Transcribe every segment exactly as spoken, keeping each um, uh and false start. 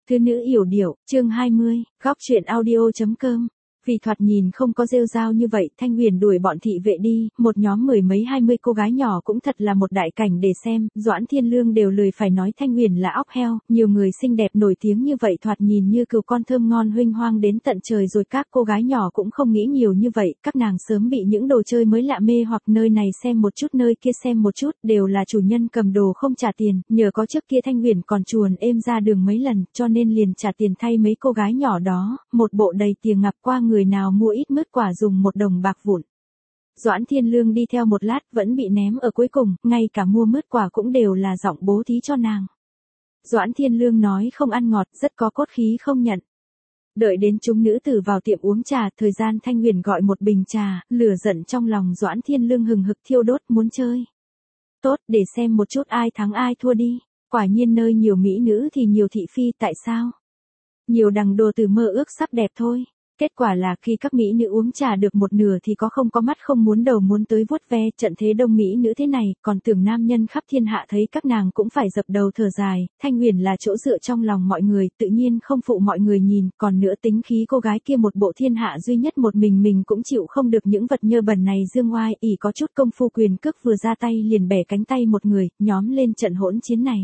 Thư nữ yểu điệu, chương hai mươi, góc truyện audio.com. Vì thoạt nhìn không có rêu rao như vậy, Thanh Huyền đuổi bọn thị vệ đi, một nhóm mười mấy hai mươi cô gái nhỏ cũng thật là một đại cảnh để xem, Doãn Thiên Lương đều lười phải nói Thanh Huyền là óc heo, nhiều người xinh đẹp nổi tiếng như vậy thoạt nhìn như cừu con thơm ngon huênh hoang đến tận trời rồi, các cô gái nhỏ cũng không nghĩ nhiều như vậy, các nàng sớm bị những đồ chơi mới lạ mê hoặc nơi này xem một chút nơi kia xem một chút, đều là chủ nhân cầm đồ không trả tiền, nhờ có trước kia Thanh Huyền còn chuồn êm ra đường mấy lần, cho nên liền trả tiền thay mấy cô gái nhỏ đó, một bộ đầy tiền ngập qua người nào mua ít mứt quả dùng một đồng bạc vụn. Doãn Thiên Lương đi theo một lát vẫn bị ném ở cuối cùng, ngay cả mua mứt quả cũng đều là giọng bố thí cho nàng. Doãn Thiên Lương nói không ăn ngọt, rất có cốt khí không nhận. Đợi đến chúng nữ tử vào tiệm uống trà, thời gian Thanh Huyền gọi một bình trà, lửa giận trong lòng Doãn Thiên Lương hừng hực thiêu đốt muốn chơi. Tốt, để xem một chút ai thắng ai thua đi. Quả nhiên nơi nhiều mỹ nữ thì nhiều thị phi, tại sao? Nhiều đằng đồ từ mơ ước sắp đẹp thôi. Kết quả là khi các mỹ nữ uống trà được một nửa thì có không có mắt không muốn đầu muốn tới vuốt ve, trận thế đông mỹ nữ thế này, còn tưởng nam nhân khắp thiên hạ thấy các nàng cũng phải dập đầu thở dài, Thanh Huyền là chỗ dựa trong lòng mọi người, tự nhiên không phụ mọi người nhìn, còn nữa tính khí cô gái kia một bộ thiên hạ duy nhất một mình mình cũng chịu không được những vật nhơ bẩn này dương oai, ỷ có chút công phu quyền cước vừa ra tay liền bẻ cánh tay một người, nhóm lên trận hỗn chiến này.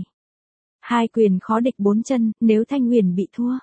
Hai quyền khó địch bốn chân, nếu Thanh Huyền bị thua,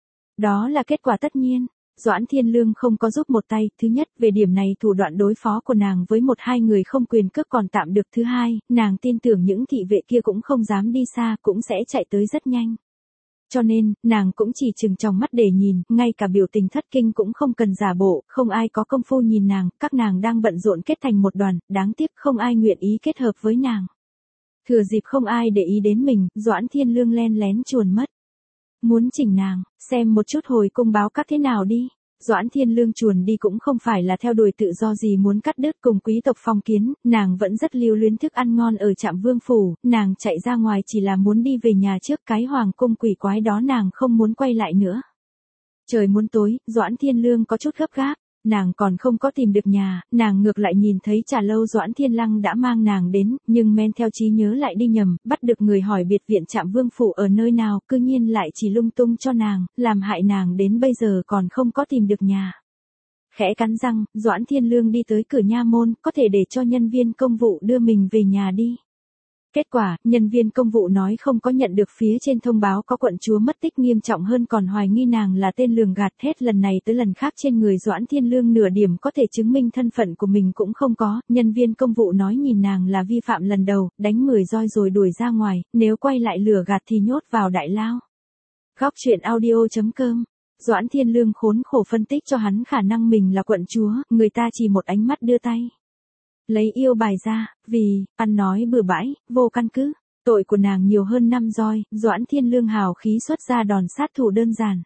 đó là kết quả tất nhiên. Doãn Thiên Lương không có giúp một tay, thứ nhất, về điểm này thủ đoạn đối phó của nàng với một hai người không quyền cước còn tạm được, thứ hai, nàng tin tưởng những thị vệ kia cũng không dám đi xa, cũng sẽ chạy tới rất nhanh. Cho nên, nàng cũng chỉ chừng trong mắt để nhìn, ngay cả biểu tình thất kinh cũng không cần giả bộ, không ai có công phu nhìn nàng, các nàng đang bận rộn kết thành một đoàn, đáng tiếc không ai nguyện ý kết hợp với nàng. Thừa dịp không ai để ý đến mình, Doãn Thiên Lương len lén chuồn mất. Muốn chỉnh nàng, xem một chút hồi cung báo các thế nào đi. Doãn Thiên Lương chuồn đi cũng không phải là theo đuổi tự do gì muốn cắt đứt cùng quý tộc phong kiến, nàng vẫn rất lưu luyến thức ăn ngon ở Trạm Vương phủ, nàng chạy ra ngoài chỉ là muốn đi về nhà trước cái hoàng cung quỷ quái đó, nàng không muốn quay lại nữa. Trời muốn tối, Doãn Thiên Lương có chút gấp gáp. Nàng còn không có tìm được nhà, nàng ngược lại nhìn thấy trà lâu Doãn Thiên Lăng đã mang nàng đến, nhưng men theo trí nhớ lại đi nhầm, bắt được người hỏi biệt viện Trạm Vương phủ ở nơi nào, cư nhiên lại chỉ lung tung cho nàng, làm hại nàng đến bây giờ còn không có tìm được nhà. Khẽ cắn răng, Doãn Thiên Lương đi tới cửa nha môn, có thể để cho nhân viên công vụ đưa mình về nhà đi. Kết quả, nhân viên công vụ nói không có nhận được phía trên thông báo có quận chúa mất tích, nghiêm trọng hơn còn hoài nghi nàng là tên lường gạt, hết lần này tới lần khác trên người Doãn Thiên Lương nửa điểm có thể chứng minh thân phận của mình cũng không có, nhân viên công vụ nói nhìn nàng là vi phạm lần đầu, đánh mười roi rồi đuổi ra ngoài, nếu quay lại lừa gạt thì nhốt vào đại lao. Góc truyện audio.com. Doãn Thiên Lương khốn khổ phân tích cho hắn khả năng mình là quận chúa, người ta chỉ một ánh mắt đưa tay lấy yêu bài ra, vì, ăn nói bừa bãi, vô căn cứ, tội của nàng nhiều hơn năm roi, Doãn Thiên Lương hào khí xuất ra đòn sát thủ đơn giản.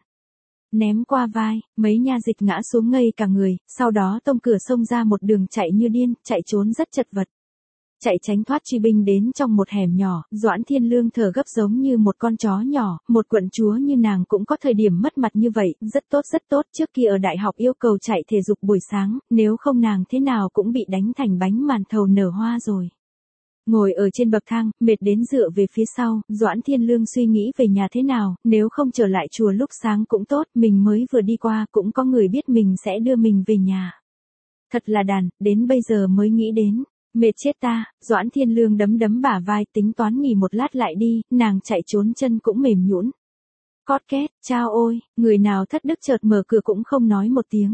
Ném qua vai, mấy nha dịch ngã xuống ngây cả người, sau đó tông cửa xông ra một đường chạy như điên, chạy trốn rất chật vật. Chạy tránh thoát truy binh đến trong một hẻm nhỏ, Doãn Thiên Lương thở gấp giống như một con chó nhỏ, một quận chúa như nàng cũng có thời điểm mất mặt như vậy, rất tốt rất tốt, trước kia ở đại học yêu cầu chạy thể dục buổi sáng, nếu không nàng thế nào cũng bị đánh thành bánh màn thầu nở hoa rồi. Ngồi ở trên bậc thang, mệt đến dựa về phía sau, Doãn Thiên Lương suy nghĩ về nhà thế nào, nếu không trở lại chùa lúc sáng cũng tốt, mình mới vừa đi qua cũng có người biết mình sẽ đưa mình về nhà. Thật là đàn, đến bây giờ mới nghĩ đến. Mệt chết ta, Doãn Thiên Lương đấm đấm bả vai, tính toán nghỉ một lát lại đi, nàng chạy trốn chân cũng mềm nhũn. Cót két, chao ôi, người nào thất đức chợt mở cửa cũng không nói một tiếng.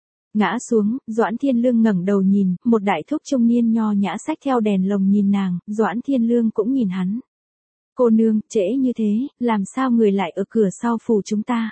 Ngã xuống, Doãn Thiên Lương ngẩng đầu nhìn, một đại thúc trung niên nho nhã xách theo đèn lồng nhìn nàng, Doãn Thiên Lương cũng nhìn hắn. Cô nương, trễ như thế, làm sao người lại ở cửa sau phủ chúng ta?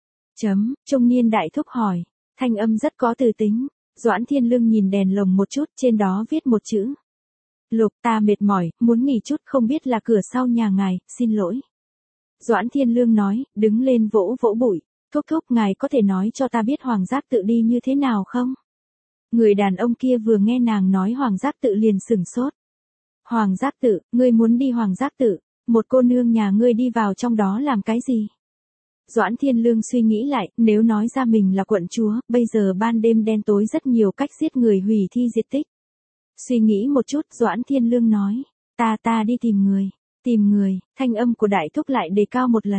Chấm, trung niên đại thúc hỏi, thanh âm rất có từ tính. Doãn Thiên Lương nhìn đèn lồng một chút, trên đó viết một chữ. Lục, ta mệt mỏi, muốn nghỉ chút, không biết là cửa sau nhà ngài, xin lỗi. Doãn Thiên Lương nói, đứng lên vỗ vỗ bụi, thúc thúc ngài có thể nói cho ta biết Hoàng Giác Tự đi như thế nào không? Người đàn ông kia vừa nghe nàng nói Hoàng Giác Tự liền sửng sốt. Hoàng Giác Tự, ngươi muốn đi Hoàng Giác Tự, một cô nương nhà ngươi đi vào trong đó làm cái gì? Doãn Thiên Lương suy nghĩ lại, nếu nói ra mình là quận chúa, bây giờ ban đêm đen tối rất nhiều cách giết người hủy thi diệt tích. Suy nghĩ một chút, Doãn Thiên Lương nói, ta ta đi tìm người, tìm người, thanh âm của đại thúc lại đề cao một lần.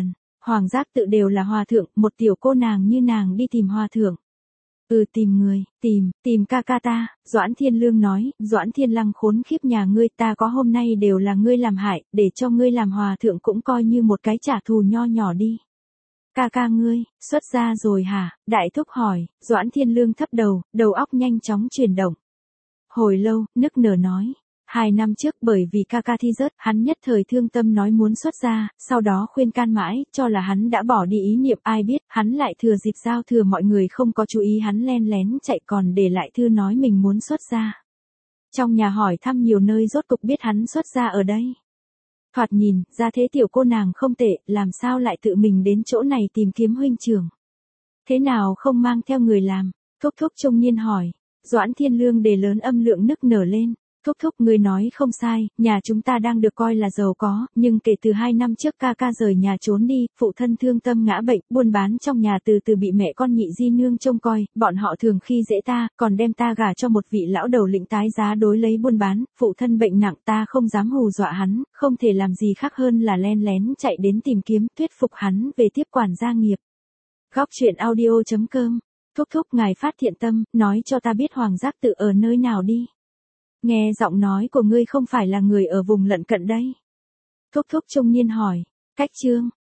Hoàng giác tự đều là hòa thượng, một tiểu cô nàng như nàng đi tìm hòa thượng. Ừ tìm người, tìm, tìm ca ca ta, Doãn Thiên Lương nói, Doãn Thiên Lăng khốn khiếp nhà ngươi ta có hôm nay đều là ngươi làm hại, để cho ngươi làm hòa thượng cũng coi như một cái trả thù nho nhỏ đi. Ca ca ngươi, xuất gia rồi hả? Đại thúc hỏi, Doãn Thiên Lương thấp đầu, đầu óc nhanh chóng chuyển động. Hồi lâu, nức nở nói. Hai năm trước bởi vì ca ca thi rớt, hắn nhất thời thương tâm nói muốn xuất gia, sau đó khuyên can mãi, cho là hắn đã bỏ đi ý niệm, ai biết, hắn lại thừa dịp giao thừa mọi người không có chú ý hắn len lén chạy còn để lại thư nói mình muốn xuất gia. Trong nhà hỏi thăm nhiều nơi rốt cục biết hắn xuất gia ở đây. Thoạt nhìn, ra thế tiểu cô nàng không tệ, làm sao lại tự mình đến chỗ này tìm kiếm huynh trưởng. Thế nào không mang theo người làm? Thúc thúc trung niên hỏi. Doãn Thiên Lương đề lớn âm lượng nức nở lên. Thúc thúc người nói không sai, nhà chúng ta đang được coi là giàu có, nhưng kể từ hai năm trước ca ca rời nhà trốn đi, phụ thân thương tâm ngã bệnh, buôn bán trong nhà từ từ bị mẹ con nhị di nương trông coi, bọn họ thường khi dễ ta, còn đem ta gả cho một vị lão đầu lĩnh tái giá đối lấy buôn bán, phụ thân bệnh nặng ta không dám hù dọa hắn, không thể làm gì khác hơn là len lén chạy đến tìm kiếm, thuyết phục hắn về tiếp quản gia nghiệp. Góc truyện audio chấm com, thúc thúc ngài phát thiện tâm, nói cho ta biết Hoàng giác tự ở nơi nào đi. Nghe giọng nói của ngươi không phải là người ở vùng lân cận đây. Thúc thúc trung niên hỏi, cách chương,